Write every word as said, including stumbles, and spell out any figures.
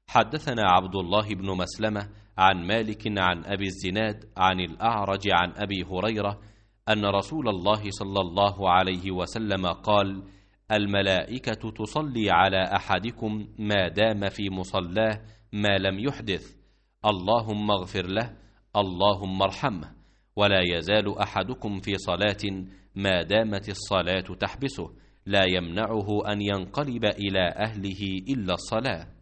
حدثنا عبد الله بن مسلمة عن مالك عن أبي الزناد عن الأعرج عن أبي هريرة أن رسول الله صلى الله عليه وسلم قال: الملائكة تصلي على أحدكم ما دام في مصلاه ما لم يحدث، اللهم اغفر له، اللهم ارحمه. ولا يزال أحدكم في صلاة ما دامت الصلاة تحبسه، لا يمنعه أن ينقلب إلى أهله إلا الصلاة.